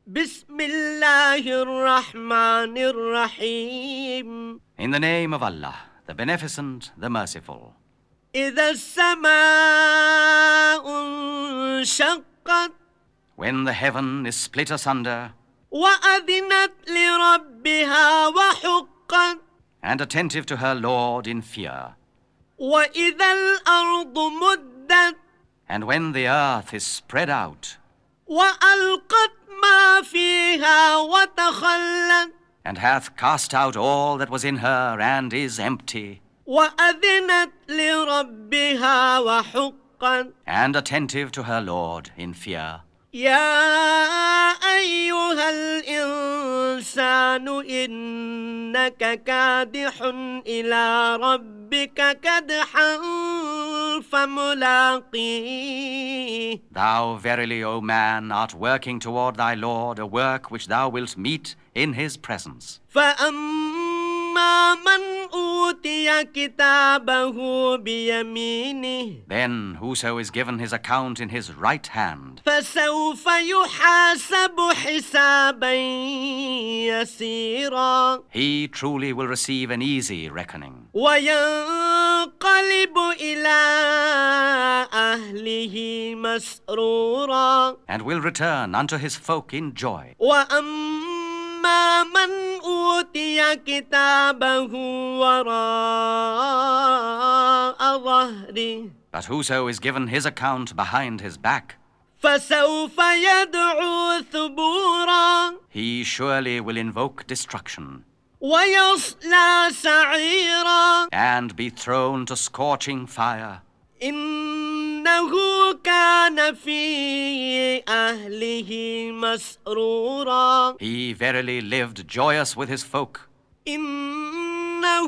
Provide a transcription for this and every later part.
بسم الله الرحمن الرحيم. In the name of Allah, the Beneficent, the Merciful. إذا السماء انشقت When the heaven is split asunder, وأذنت لربها وحقت and attentive to her Lord in fear, وإذا الأرض مدت and when the earth is spread out, وألقت ما فيها وتخلت and hath cast out all that was in her and is empty, وأذنت لربها وحقت and attentive to her Lord in fear. يا أيها الإنسان إنك كادح إلى ربك كدحا فملاقيه. Thou verily, O man, art working toward thy Lord a work which thou wilt meet in his presence. فأما من أوتي كتابه بيمينه Then whoso is given his account in his right hand, فسوف يحاسب حسابا يسيرا he truly will receive an easy reckoning, وينقلب إلى أهله مسرورا and will return unto his folk in joy. وأما من أوتي كتابه وراء ظهره But whoso is given his account behind his back, فسوف يدعو ثبورا he surely will invoke destruction, ويصلى سعيرا and be thrown to scorching fire. إنه كان في أهله مسرورا He verily lived joyous with his folk. إنه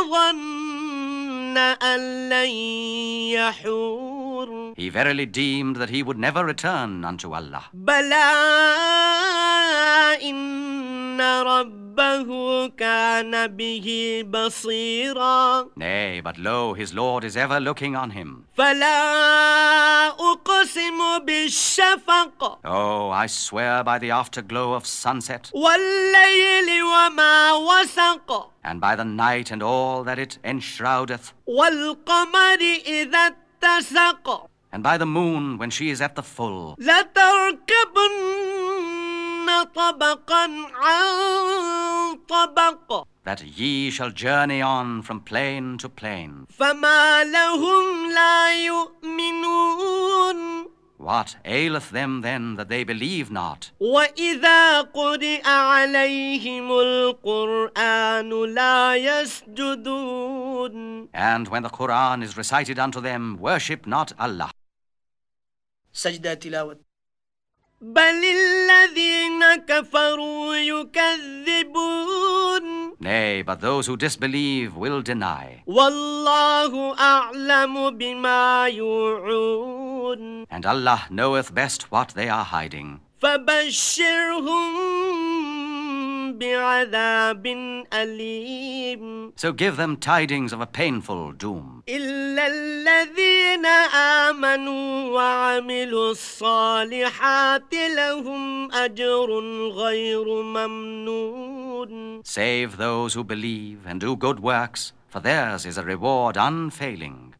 ظن أن لن يحور He verily deemed that he would never return unto Allah. بلى إن ربه كان به بصيرا Nay, but lo, his Lord is ever looking on him. فلا أقسم بالشفق Oh, I swear by the afterglow of sunset, والليل وما وسق and by the night and all that it enshroudeth, والقمر إذا اتسق and by the moon when she is at the full, لتركبن طبقا عن طبق that ye shall journey on from plain to plain. فما لهم لا يؤمنون What aileth them then that they believe not? وإذا قرئ عليهم القرآن لا يسجدون. And when the Quran is recited unto them, worship not Allah. سجدة تلاوة. بل الذين كفروا يكذبون. Nay, but those who disbelieve will deny. والله أعلم بما يوعون. And Allah knoweth best what they are hiding. فبشرهم بعذاب أليم. So give them tidings of a painful doom. إلا الذين آمنوا وعملوا الصالحات لهم أجر غير ممنون. Save those who believe and do good works, for theirs is a reward unfailing.